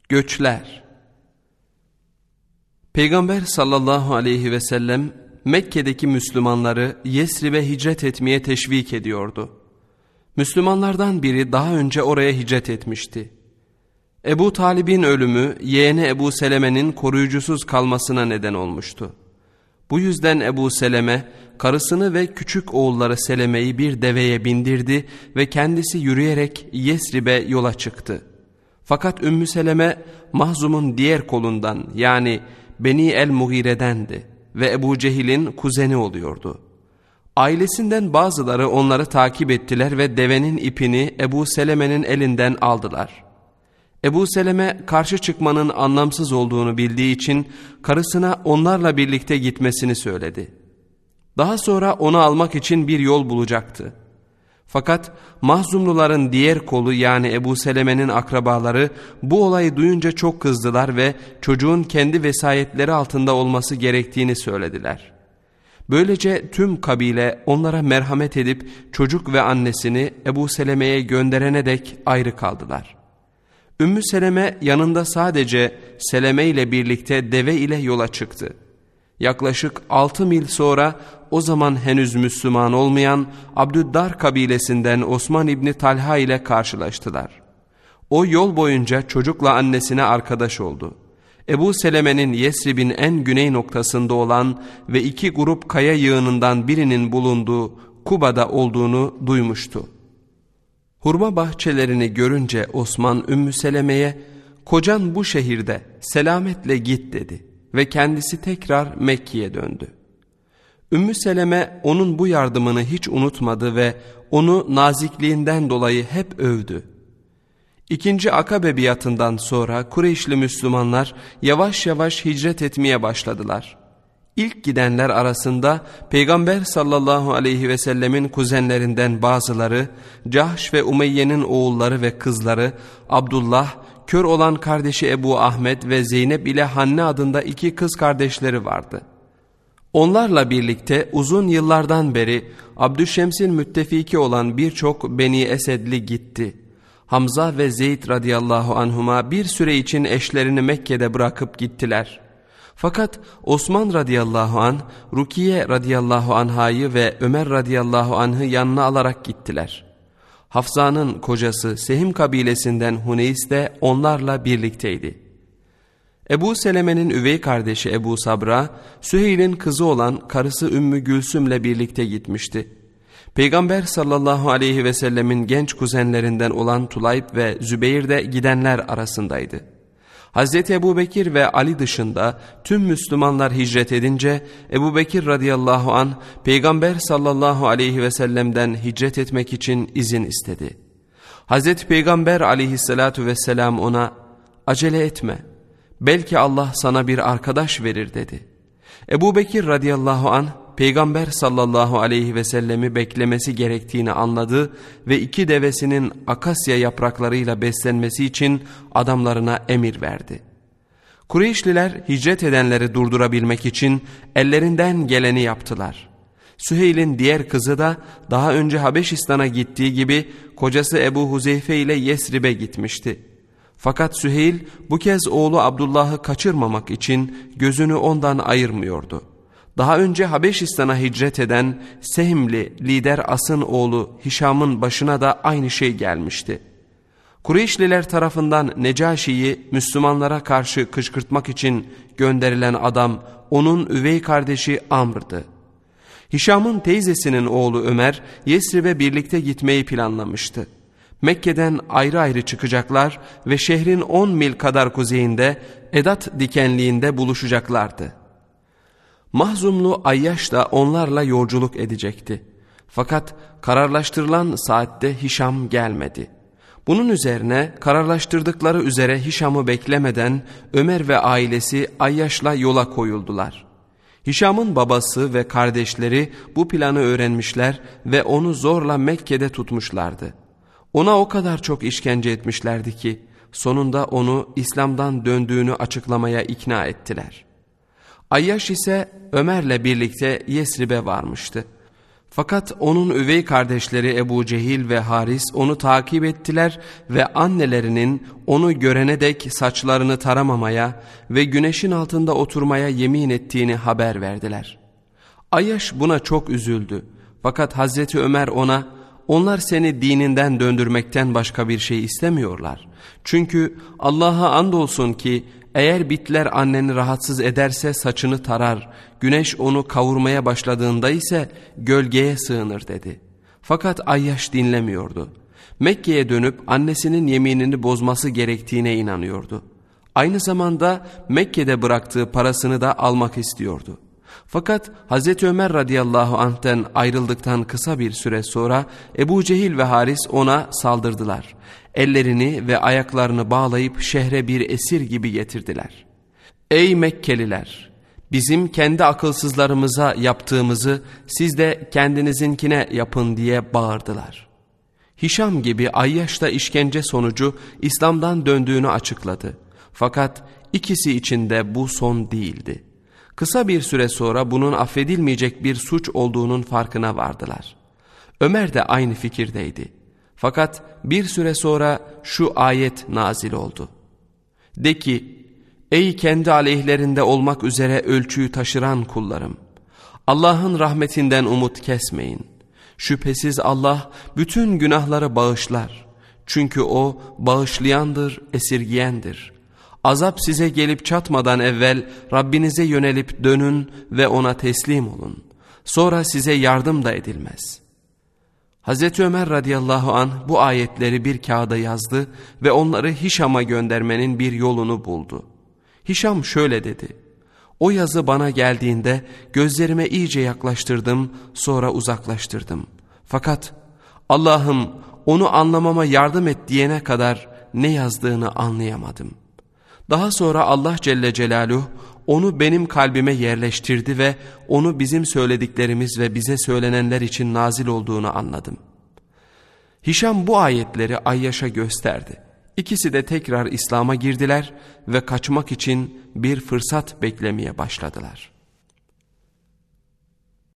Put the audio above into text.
Göçler. Peygamber sallallahu aleyhi ve sellem Mekke'deki Müslümanları Yesrib'e hicret etmeye teşvik ediyordu. Müslümanlardan biri daha önce oraya hicret etmişti. Ebu Talib'in ölümü yeğeni Ebu Seleme'nin koruyucusuz kalmasına neden olmuştu. Bu yüzden Ebu Seleme karısını ve küçük oğulları Seleme'yi bir deveye bindirdi ve kendisi yürüyerek Yesrib'e yola çıktı. Fakat Ümmü Seleme Mahzum'un diğer kolundan yani Beni el-Mughire'dendi ve Ebu Cehil'in kuzeni oluyordu. Ailesinden bazıları onları takip ettiler ve devenin ipini Ebu Seleme'nin elinden aldılar. Ebu Seleme karşı çıkmanın anlamsız olduğunu bildiği için karısına onlarla birlikte gitmesini söyledi. Daha sonra onu almak için bir yol bulacaktı. Fakat Mahzumluların diğer kolu yani Ebu Seleme'nin akrabaları bu olayı duyunca çok kızdılar ve çocuğun kendi vesayetleri altında olması gerektiğini söylediler. Böylece tüm kabile onlara merhamet edip çocuk ve annesini Ebu Seleme'ye gönderene dek ayrı kaldılar. Ümmü Seleme yanında sadece Seleme ile birlikte deve ile yola çıktı. Yaklaşık 6 mil sonra o zaman henüz Müslüman olmayan Abdüddar kabilesinden Osman İbni Talha ile karşılaştılar. O yol boyunca çocukla annesine arkadaş oldu. Ebu Seleme'nin Yesrib'in en güney noktasında olan ve 2 grup kaya yığınından birinin bulunduğu Kuba'da olduğunu duymuştu. Hurma bahçelerini görünce Osman Ümmü Seleme'ye "Kocan bu şehirde, selametle git" dedi ve kendisi tekrar Mekke'ye döndü. Ümmü Seleme onun bu yardımını hiç unutmadı ve onu nazikliğinden dolayı hep övdü. İkinci Akabe biatından sonra Kureyşli Müslümanlar yavaş yavaş hicret etmeye başladılar. İlk gidenler arasında Peygamber sallallahu aleyhi ve sellemin kuzenlerinden bazıları, Cahş ve Umeyye'nin oğulları ve kızları, Abdullah, kör olan kardeşi Ebu Ahmet ve Zeynep ile Hanne adında 2 kız kardeşleri vardı. Onlarla birlikte uzun yıllardan beri Abdüşşems'in müttefiki olan birçok Beni Esedli gitti. Hamza ve Zeyd radıyallahu anhuma bir süre için eşlerini Mekke'de bırakıp gittiler. Fakat Osman radıyallahu anh, Rukiye radıyallahu anhayı ve Ömer radıyallahu anh'ı yanına alarak gittiler. Hafsa'nın kocası Sehim kabilesinden Huneys de onlarla birlikteydi. Ebu Seleme'nin üvey kardeşi Ebu Sabra, Süheyl'in kızı olan karısı Ümmü Gülsüm'le birlikte gitmişti. Peygamber sallallahu aleyhi ve sellemin genç kuzenlerinden olan Tulayb ve Zübeyir de gidenler arasındaydı. Hazreti Ebubekir ve Ali dışında tüm Müslümanlar hicret edince Ebubekir radıyallahu anh Peygamber sallallahu aleyhi ve sellem'den hicret etmek için izin istedi. Hazreti Peygamber aleyhissalatu vesselam ona "Acele etme, belki Allah sana bir arkadaş verir" dedi. Ebubekir radıyallahu anh Peygamber sallallahu aleyhi ve sellemi beklemesi gerektiğini anladı ve 2 devesinin akasya yapraklarıyla beslenmesi için adamlarına emir verdi. Kureyşliler hicret edenleri durdurabilmek için ellerinden geleni yaptılar. Süheyl'in diğer kızı da daha önce Habeşistan'a gittiği gibi kocası Ebu Huzeyfe ile Yesrib'e gitmişti. Fakat Süheyl bu kez oğlu Abdullah'ı kaçırmamak için gözünü ondan ayırmıyordu. Daha önce Habeşistan'a hicret eden Sehmli lider As'ın oğlu Hişam'ın başına da aynı şey gelmişti. Kureyşliler tarafından Necaşi'yi Müslümanlara karşı kışkırtmak için gönderilen adam onun üvey kardeşi Amr'dı. Hişam'ın teyzesinin oğlu Ömer Yesrib'e birlikte gitmeyi planlamıştı. Mekke'den ayrı ayrı çıkacaklar ve şehrin 10 mil kadar kuzeyinde Edat dikenliğinde buluşacaklardı. Mahzumlu Ayyaş da onlarla yolculuk edecekti. Fakat kararlaştırılan saatte Hişam gelmedi. Bunun üzerine kararlaştırdıkları üzere Hişam'ı beklemeden Ömer ve ailesi Ayyaş'la yola koyuldular. Hişam'ın babası ve kardeşleri bu planı öğrenmişler ve onu zorla Mekke'de tutmuşlardı. Ona o kadar çok işkence etmişlerdi ki sonunda onu İslam'dan döndüğünü açıklamaya ikna ettiler. Ayyaş ise Ömer'le birlikte Yesrib'e varmıştı. Fakat onun üvey kardeşleri Ebu Cehil ve Haris onu takip ettiler ve annelerinin onu görene dek saçlarını taramamaya ve güneşin altında oturmaya yemin ettiğini haber verdiler. Ayyaş buna çok üzüldü. Fakat Hazreti Ömer ona, onlar seni dininden döndürmekten başka bir şey istemiyorlar. Çünkü Allah'a andolsun ki eğer bitler anneni rahatsız ederse saçını tarar, güneş onu kavurmaya başladığında ise gölgeye sığınır dedi. Fakat Ayyaş dinlemiyordu. Mekke'ye dönüp annesinin yeminini bozması gerektiğine inanıyordu. Aynı zamanda Mekke'de bıraktığı parasını da almak istiyordu. Fakat Hazreti Ömer radıyallahu anh'ten ayrıldıktan kısa bir süre sonra Ebu Cehil ve Haris ona saldırdılar. Ellerini ve ayaklarını bağlayıp şehre bir esir gibi getirdiler. Ey Mekkeliler! Bizim kendi akılsızlarımıza yaptığımızı siz de kendinizinkine yapın diye bağırdılar. Hişam gibi Ayyaş da işkence sonucu İslam'dan döndüğünü açıkladı. Fakat ikisi için de bu son değildi. Kısa bir süre sonra bunun affedilmeyecek bir suç olduğunun farkına vardılar. Ömer de aynı fikirdeydi. Fakat bir süre sonra şu ayet nazil oldu. De ki, ey kendi aleyhlerinde olmak üzere ölçüyü taşıran kullarım! Allah'ın rahmetinden umut kesmeyin. Şüphesiz Allah bütün günahları bağışlar. Çünkü O bağışlayandır, esirgiyendir. Azap size gelip çatmadan evvel Rabbinize yönelip dönün ve O'na teslim olun. Sonra size yardım da edilmez. Hazreti Ömer radıyallahu anh bu ayetleri bir kağıda yazdı ve onları Hişam'a göndermenin bir yolunu buldu. Hişam şöyle dedi: o yazı bana geldiğinde gözlerime iyice yaklaştırdım, sonra uzaklaştırdım. Fakat Allah'ım onu anlamama yardım et diyene kadar ne yazdığını anlayamadım. Daha sonra Allah Celle Celaluhu onu benim kalbime yerleştirdi ve onu bizim söylediklerimiz ve bize söylenenler için nazil olduğunu anladım. Hişam bu ayetleri Ayyaş'a gösterdi. İkisi de tekrar İslam'a girdiler ve kaçmak için bir fırsat beklemeye başladılar.